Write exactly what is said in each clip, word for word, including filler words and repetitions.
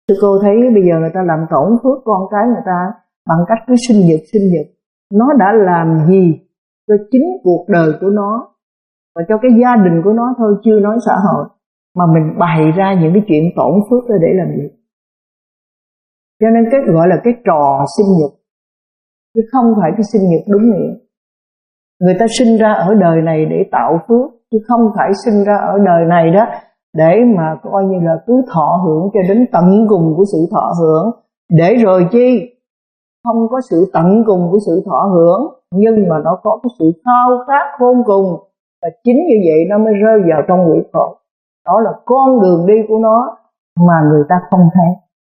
Sư cô thấy bây giờ người ta làm tổn phước con cái người ta bằng cách cứ sinh nhật sinh nhật. Nó đã làm gì cho chính cuộc đời của nó và cho cái gia đình của nó thôi, chưa nói xã hội, mà mình bày ra những cái chuyện tổn phước đó để làm gì? Cho nên cái gọi là cái trò sinh nhật, chứ không phải cái sinh nhật đúng nghĩa. Người ta sinh ra ở đời này để tạo phước, chứ không phải sinh ra ở đời này đó để mà coi như là cứ thọ hưởng cho đến tận cùng của sự thọ hưởng. Để rồi chi? Không có sự tận cùng của sự thọ hưởng, nhưng mà nó có cái sự khao khát khôn cùng. Và chính như vậy nó mới rơi vào trong quỷ khổ. Đó là con đường đi của nó mà người ta không thấy.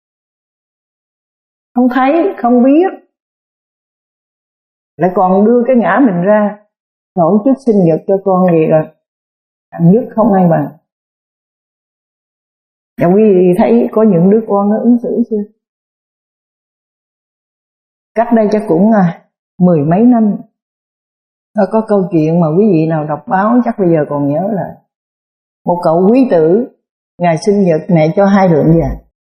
Không thấy, không biết, lại còn đưa cái ngã mình ra tổ chức sinh nhật cho con gì rồi hạng nhất không ai bằng. Và quý vị thấy có những đứa con nó ứng xử chưa? Cách đây chắc cũng à, mười mấy năm nó có câu chuyện mà quý vị nào đọc báo chắc bây giờ còn nhớ là một cậu quý tử, ngày sinh nhật mẹ cho hai lượng vàng,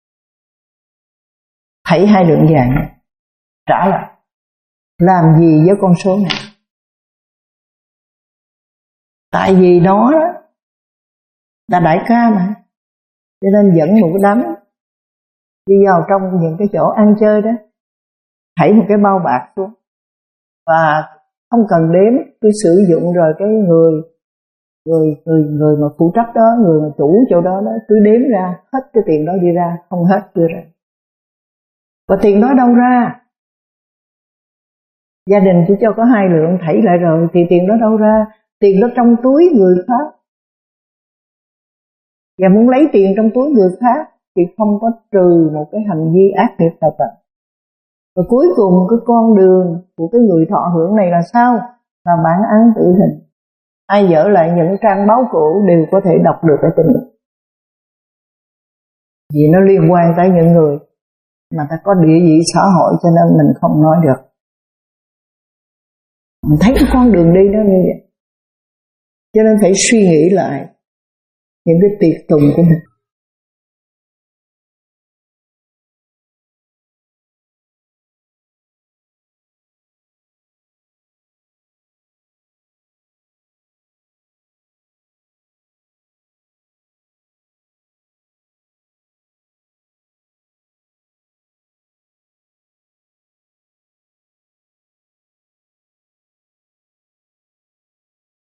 thảy hai lượng vàng trả lại. Làm gì với con số này? Tại vì nó đó là đại ca mà, cho nên dẫn một cái đám đi vào trong những cái chỗ ăn chơi đó, thảy một cái bao bạc xuống và không cần đếm, cứ sử dụng rồi cái người người người người mà phụ trách đó, người mà chủ chỗ đó đó cứ đếm ra hết cái tiền đó đi ra, không hết đưa ra. Và tiền đó đâu ra? Gia đình chỉ cho có hai lượng thảy lại rồi thì tiền đó đâu ra? Tiền đó trong túi người khác, và muốn lấy tiền trong túi người khác thì không có trừ một cái hành vi ác nghiệp nào cả. Và cuối cùng cái con đường của cái người thọ hưởng này là sao? Là bản án tử hình. Ai dở lại những trang báo cũ đều có thể đọc được ở trên đó. Vì nó liên quan tới những người mà ta có địa vị xã hội, cho nên mình không nói được. Mình thấy cái con đường đi đó như vậy, cho nên phải suy nghĩ lại những cái tiệc tùng của mình.